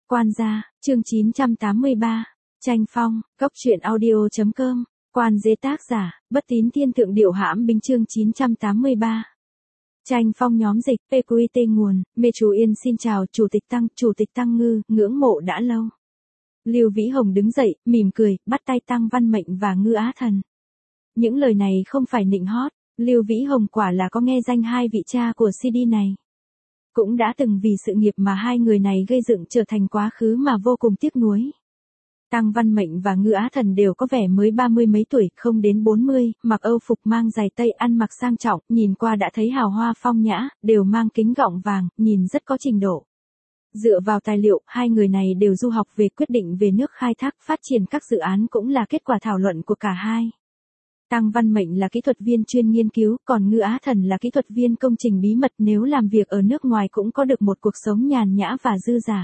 Quan gia, chương 983. Tranh phong, góc truyện audio.com. Quan dế tác giả, Bất Tín Thiên Thượng Điệu Hãm Binh chương 983. Tranh phong nhóm dịch, PQT nguồn, Mê Chú Yên xin chào Chủ tịch Tăng Ngư, ngưỡng mộ đã lâu. Lưu Vĩ Hồng đứng dậy, mỉm cười, bắt tay Tăng Văn Mệnh và Ngư Á Thần. Những lời này không phải nịnh hót, Lưu Vĩ Hồng quả là có nghe danh hai vị cha của CD này. Cũng đã từng vì sự nghiệp mà hai người này gây dựng trở thành quá khứ mà vô cùng tiếc nuối. Tăng Văn Mệnh và Ngư Á Thần đều có vẻ mới 30 mấy tuổi, không đến 40, mặc âu phục mang giày tây ăn mặc sang trọng, nhìn qua đã thấy hào hoa phong nhã, đều mang kính gọng vàng, nhìn rất có trình độ. Dựa vào tài liệu, hai người này đều du học về quyết định về nước khai thác phát triển các dự án cũng là kết quả thảo luận của cả hai. Tăng Văn Mệnh là kỹ thuật viên chuyên nghiên cứu, còn Ngư Á Thần là kỹ thuật viên công trình bí mật, nếu làm việc ở nước ngoài cũng có được một cuộc sống nhàn nhã và dư dả.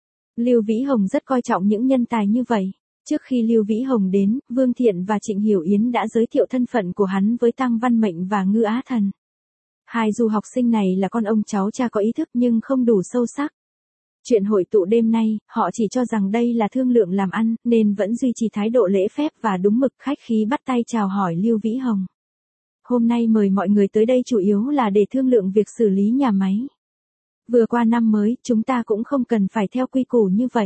Lưu Vĩ Hồng rất coi trọng những nhân tài như vậy. Trước khi Lưu Vĩ Hồng đến, Vương Thiện và Trịnh Hiểu Yến đã giới thiệu thân phận của hắn với Tăng Văn Mệnh và Ngư Á Thần. Hai du học sinh này là con ông cháu cha có ý thức nhưng không đủ sâu sắc. Chuyện hội tụ đêm nay, họ chỉ cho rằng đây là thương lượng làm ăn, nên vẫn duy trì thái độ lễ phép và đúng mực, khách khí bắt tay chào hỏi Lưu Vĩ Hồng. Hôm nay mời mọi người tới đây chủ yếu là để thương lượng việc xử lý nhà máy. Vừa qua năm mới, chúng ta cũng không cần phải theo quy củ như vậy.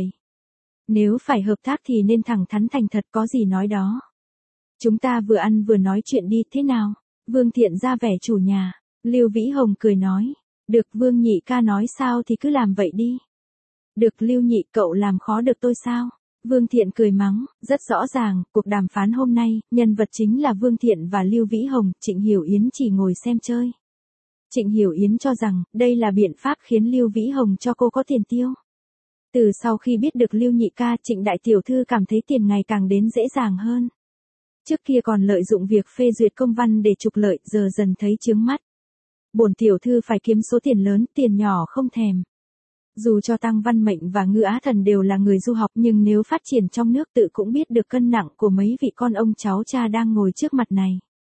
Nếu phải hợp tác thì nên thẳng thắn thành thật, có gì nói đó. Chúng ta vừa ăn vừa nói chuyện đi, thế nào? Vương Thiện ra vẻ chủ nhà. Lưu Vĩ Hồng cười nói. Được, Vương nhị ca nói sao thì cứ làm vậy đi. Được, Lưu nhị, cậu làm khó được tôi sao? Vương Thiện cười mắng, rất rõ ràng, cuộc đàm phán hôm nay, nhân vật chính là Vương Thiện và Lưu Vĩ Hồng, Trịnh Hiểu Yến chỉ ngồi xem chơi. Trịnh Hiểu Yến cho rằng, đây là biện pháp khiến Lưu Vĩ Hồng cho cô có tiền tiêu. Từ sau khi biết được Lưu nhị ca, Trịnh đại tiểu thư cảm thấy tiền ngày càng đến dễ dàng hơn. Trước kia còn lợi dụng việc phê duyệt công văn để trục lợi, giờ dần thấy chướng mắt. Bổn tiểu thư phải kiếm số tiền lớn, tiền nhỏ không thèm. Dù cho Tăng Văn Mệnh và Ngư Á Thần đều là người du học nhưng nếu phát triển trong nước tự cũng biết được cân nặng của mấy vị con ông cháu cha đang ngồi trước mặt này.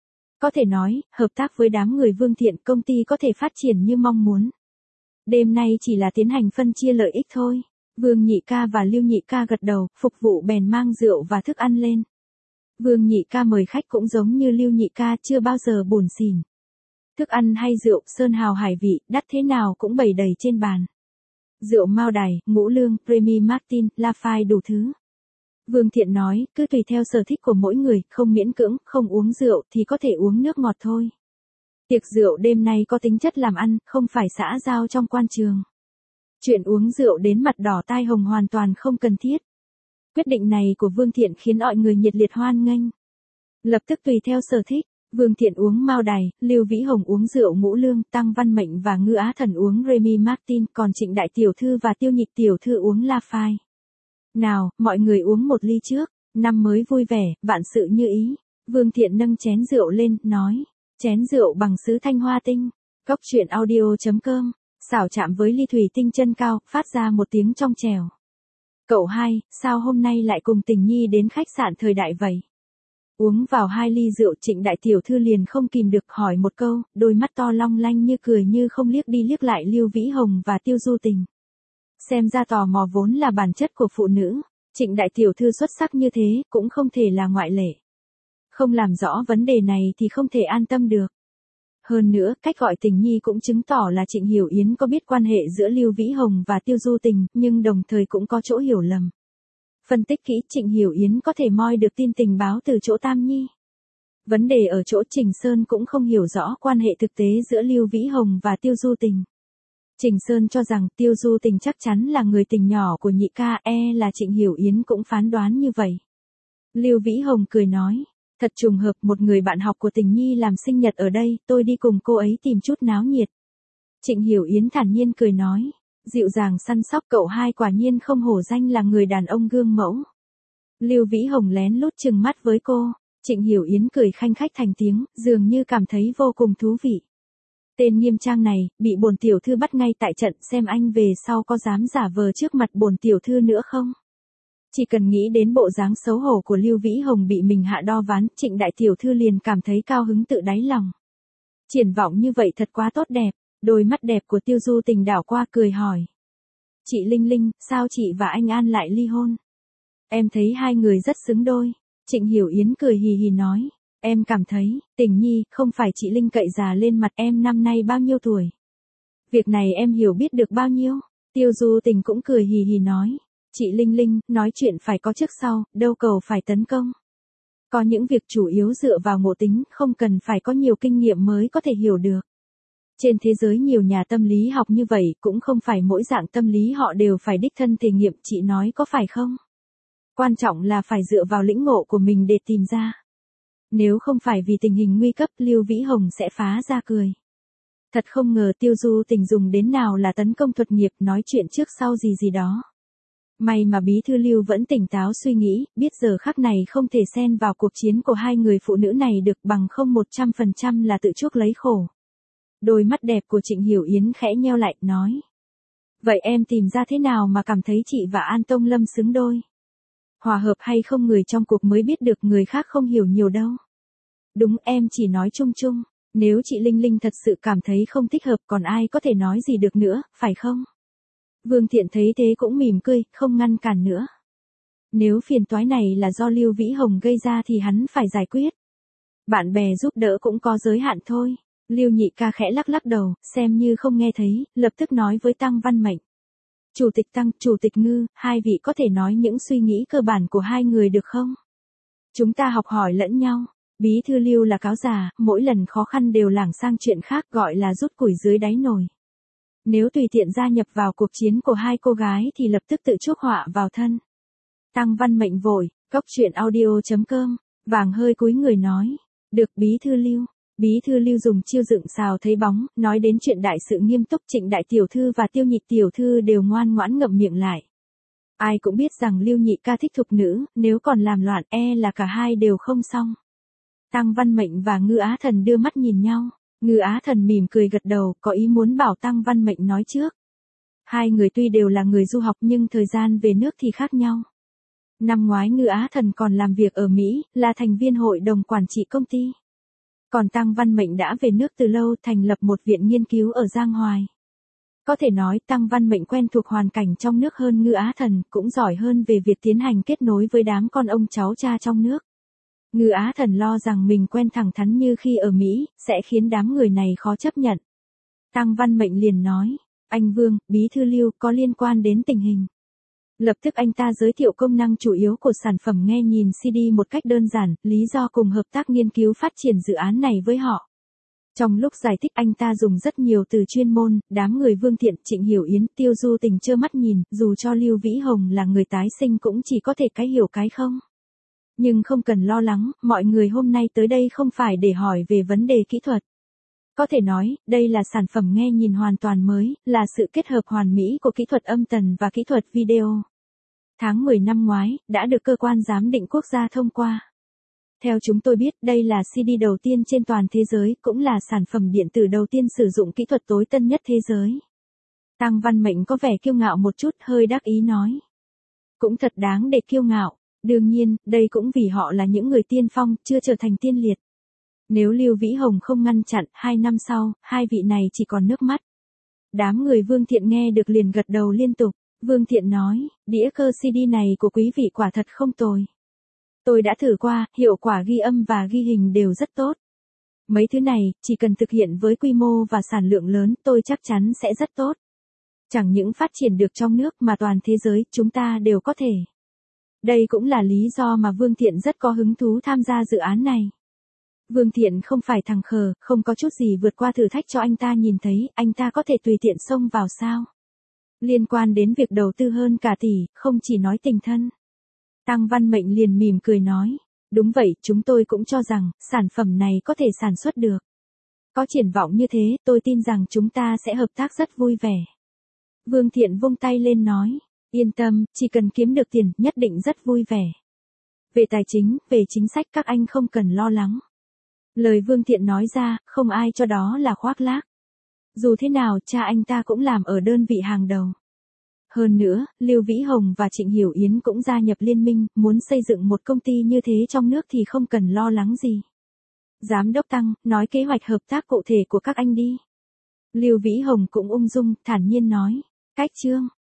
Có thể nói, hợp tác với đám người Vương Thiện công ty có thể phát triển như mong muốn. Đêm nay chỉ là tiến hành phân chia lợi ích thôi. Vương nhị ca và Lưu nhị ca gật đầu, phục vụ bèn mang rượu và thức ăn lên. Vương nhị ca mời khách cũng giống như Lưu nhị ca, chưa bao giờ buồn xỉn. Thức ăn hay rượu, sơn hào hải vị, đắt thế nào cũng bày đầy trên bàn. Rượu Mao Đài, Ngũ Lương, Remy Martin, Lafite đủ thứ. Vương Thiện nói, cứ tùy theo sở thích của mỗi người, không miễn cưỡng, không uống rượu thì có thể uống nước ngọt thôi. Tiệc rượu đêm nay có tính chất làm ăn, không phải xã giao trong quan trường. Chuyện uống rượu đến mặt đỏ tai hồng hoàn toàn không cần thiết. Quyết định này của Vương Thiện khiến mọi người nhiệt liệt hoan nghênh. Lập tức tùy theo sở thích. Vương Thiện uống Mao Đài, Lưu Vĩ Hồng uống rượu Ngũ Lương, Tăng Văn Mệnh và Ngư Á Thần uống Remy Martin, còn Trịnh đại tiểu thư và Tiêu nhị tiểu thư uống Lafite. Nào, mọi người uống một ly trước, năm mới vui vẻ, vạn sự như ý. Vương Thiện nâng chén rượu lên, nói, chén rượu bằng sứ thanh hoa tinh. Góc truyện audio.com, xảo chạm với ly thủy tinh chân cao, phát ra một tiếng trong trẻo. Cậu hai, sao hôm nay lại cùng Tình Nhi đến khách sạn thời đại vậy? Uống vào hai ly rượu, Trịnh đại tiểu thư liền không kìm được hỏi một câu, đôi mắt to long lanh như cười như không, liếc đi liếc lại Lưu Vĩ Hồng và Tiêu Du Tình. Xem ra tò mò vốn là bản chất của phụ nữ, Trịnh đại tiểu thư xuất sắc như thế, cũng không thể là ngoại lệ. Không làm rõ vấn đề này thì không thể an tâm được. Hơn nữa, cách gọi Tình Nhi cũng chứng tỏ là Trịnh Hiểu Yến có biết quan hệ giữa Lưu Vĩ Hồng và Tiêu Du Tình, nhưng đồng thời cũng có chỗ hiểu lầm. Phân tích kỹ, Trịnh Hiểu Yến có thể moi được tin tình báo từ chỗ Tam Nhi. Vấn đề ở chỗ Trình Sơn cũng không hiểu rõ quan hệ thực tế giữa Lưu Vĩ Hồng và Tiêu Du Tình. Trình Sơn cho rằng Tiêu Du Tình chắc chắn là người tình nhỏ của nhị ca, là Trịnh Hiểu Yến cũng phán đoán như vậy. Lưu Vĩ Hồng cười nói, thật trùng hợp, một người bạn học của Tình Nhi làm sinh nhật ở đây, tôi đi cùng cô ấy tìm chút náo nhiệt. Trịnh Hiểu Yến thản nhiên cười nói, dịu dàng săn sóc, cậu hai quả nhiên không hổ danh là người đàn ông gương mẫu. Lưu Vĩ Hồng lén lút trừng mắt với cô, Trịnh Hiểu Yến cười khanh khách thành tiếng, dường như cảm thấy vô cùng thú vị. Tên nghiêm trang này, bị bổn tiểu thư bắt ngay tại trận, xem anh về sau có dám giả vờ trước mặt bổn tiểu thư nữa không? Chỉ cần nghĩ đến bộ dáng xấu hổ của Lưu Vĩ Hồng bị mình hạ đo ván, Trịnh đại tiểu thư liền cảm thấy cao hứng tự đáy lòng. Triển vọng như vậy thật quá tốt đẹp. Đôi mắt đẹp của Tiêu Du Tình đảo qua cười hỏi. Chị Linh Linh, sao chị và anh An lại ly hôn? Em thấy hai người rất xứng đôi. Trịnh Hiểu Yến cười hì hì nói. Em cảm thấy, Tình Nhi, không phải chị Linh cậy già lên mặt em năm nay bao nhiêu tuổi. Việc này em hiểu biết được bao nhiêu. Tiêu Du Tình cũng cười hì hì nói. Chị Linh Linh, nói chuyện phải có trước sau, đâu cầu phải tấn công. Có những việc chủ yếu dựa vào ngộ tính, không cần phải có nhiều kinh nghiệm mới có thể hiểu được. Trên thế giới nhiều nhà tâm lý học như vậy, cũng không phải mỗi dạng tâm lý họ đều phải đích thân thể nghiệm, chị nói có phải không? Quan trọng là phải dựa vào lĩnh ngộ của mình để tìm ra. Nếu không phải vì tình hình nguy cấp, Lưu Vĩ Hồng sẽ phá ra cười. Thật không ngờ Tiêu Du Tình dùng đến nào là tấn công thuật nghiệp, nói chuyện trước sau gì gì đó. May mà bí thư Lưu vẫn tỉnh táo suy nghĩ, biết giờ khắc này không thể xen vào cuộc chiến của hai người phụ nữ này được, bằng không 100% là tự chuốc lấy khổ. Đôi mắt đẹp của Trịnh Hiểu Yến khẽ nheo lại, nói. Vậy em tìm ra thế nào mà cảm thấy chị và An Tông Lâm xứng đôi? Hòa hợp hay không người trong cuộc mới biết được, người khác không hiểu nhiều đâu. Đúng, em chỉ nói chung chung, nếu chị Linh Linh thật sự cảm thấy không thích hợp còn ai có thể nói gì được nữa, phải không? Vương Thiện thấy thế cũng mỉm cười, không ngăn cản nữa. Nếu phiền toái này là do Lưu Vĩ Hồng gây ra thì hắn phải giải quyết. Bạn bè giúp đỡ cũng có giới hạn thôi. Lưu Nhị Ca khẽ lắc lắc đầu, xem như không nghe thấy, lập tức nói với Tăng Văn Mệnh. Chủ tịch Tăng, Chủ tịch Ngư, hai vị có thể nói những suy nghĩ cơ bản của hai người được không? Chúng ta học hỏi lẫn nhau. Bí thư Lưu là cáo già, mỗi lần khó khăn đều lảng sang chuyện khác, gọi là rút củi dưới đáy nồi. Nếu tùy tiện gia nhập vào cuộc chiến của hai cô gái thì lập tức tự chuốc họa vào thân. Tăng Văn Mệnh vội, cốc truyện audio.com, vàng hơi cúi người nói. Được bí thư Lưu. Bí thư Lưu dùng chiêu dựng xào thấy bóng, nói đến chuyện đại sự nghiêm túc, Trịnh đại tiểu thư và Tiêu Nhị tiểu thư đều ngoan ngoãn ngậm miệng lại. Ai cũng biết rằng Lưu Nhị Ca thích thục nữ, nếu còn làm loạn là cả hai đều không xong. Tăng Văn Mệnh và Ngư Á Thần đưa mắt nhìn nhau, Ngư Á Thần mỉm cười gật đầu, có ý muốn bảo Tăng Văn Mệnh nói trước. Hai người tuy đều là người du học nhưng thời gian về nước thì khác nhau. Năm ngoái Ngư Á Thần còn làm việc ở Mỹ, là thành viên hội đồng quản trị công ty. Còn Tăng Văn Mệnh đã về nước từ lâu, thành lập một viện nghiên cứu ở Giang Hoài. Có thể nói Tăng Văn Mệnh quen thuộc hoàn cảnh trong nước hơn Ngư Á Thần, cũng giỏi hơn về việc tiến hành kết nối với đám con ông cháu cha trong nước. Ngư Á Thần lo rằng mình quen thẳng thắn như khi ở Mỹ, sẽ khiến đám người này khó chấp nhận. Tăng Văn Mệnh liền nói, anh Vương, bí thư Lưu có liên quan đến tình hình. Lập tức anh ta giới thiệu công năng chủ yếu của sản phẩm nghe nhìn CD một cách đơn giản, lý do cùng hợp tác nghiên cứu phát triển dự án này với họ. Trong lúc giải thích anh ta dùng rất nhiều từ chuyên môn, đám người Vương Thiện, Trịnh Hiểu Yến, Tiêu Du Tình trơ mắt nhìn, dù cho Lưu Vĩ Hồng là người tái sinh cũng chỉ có thể cái hiểu cái không. Nhưng không cần lo lắng, mọi người hôm nay tới đây không phải để hỏi về vấn đề kỹ thuật. Có thể nói, đây là sản phẩm nghe nhìn hoàn toàn mới, là sự kết hợp hoàn mỹ của kỹ thuật âm tần và kỹ thuật video. Tháng 10 năm ngoái, đã được cơ quan giám định quốc gia thông qua. Theo chúng tôi biết, đây là CD đầu tiên trên toàn thế giới, cũng là sản phẩm điện tử đầu tiên sử dụng kỹ thuật tối tân nhất thế giới. Tăng Văn Mệnh có vẻ kiêu ngạo một chút, hơi đắc ý nói. Cũng thật đáng để kiêu ngạo. Đương nhiên, đây cũng vì họ là những người tiên phong, chưa trở thành tiên liệt. Nếu Lưu Vĩ Hồng không ngăn chặn, 2 năm sau, hai vị này chỉ còn nước mắt. Đám người Vương Thiện nghe được liền gật đầu liên tục. Vương Thiện nói, đĩa cơ CD này của quý vị quả thật không tồi. Tôi đã thử qua, hiệu quả ghi âm và ghi hình đều rất tốt. Mấy thứ này, chỉ cần thực hiện với quy mô và sản lượng lớn, tôi chắc chắn sẽ rất tốt. Chẳng những phát triển được trong nước mà toàn thế giới, chúng ta đều có thể. Đây cũng là lý do mà Vương Thiện rất có hứng thú tham gia dự án này. Vương Thiện không phải thằng khờ, không có chút gì vượt qua thử thách cho anh ta nhìn thấy, anh ta có thể tùy tiện xông vào sao. Liên quan đến việc đầu tư hơn cả tỷ, không chỉ nói tình thân. Tăng Văn Mệnh liền mỉm cười nói, đúng vậy, chúng tôi cũng cho rằng, sản phẩm này có thể sản xuất được. Có triển vọng như thế, tôi tin rằng chúng ta sẽ hợp tác rất vui vẻ. Vương Thiện vung tay lên nói, yên tâm, chỉ cần kiếm được tiền, nhất định rất vui vẻ. Về tài chính, về chính sách các anh không cần lo lắng. Lời Vương Thiện nói ra, không ai cho đó là khoác lác. Dù thế nào, cha anh ta cũng làm ở đơn vị hàng đầu. Hơn nữa, Lưu Vĩ Hồng và Trịnh Hiểu Yến cũng gia nhập liên minh, muốn xây dựng một công ty như thế trong nước thì không cần lo lắng gì. Giám đốc Tăng, nói kế hoạch hợp tác cụ thể của các anh đi. Lưu Vĩ Hồng cũng ung dung, thản nhiên nói, cách chương.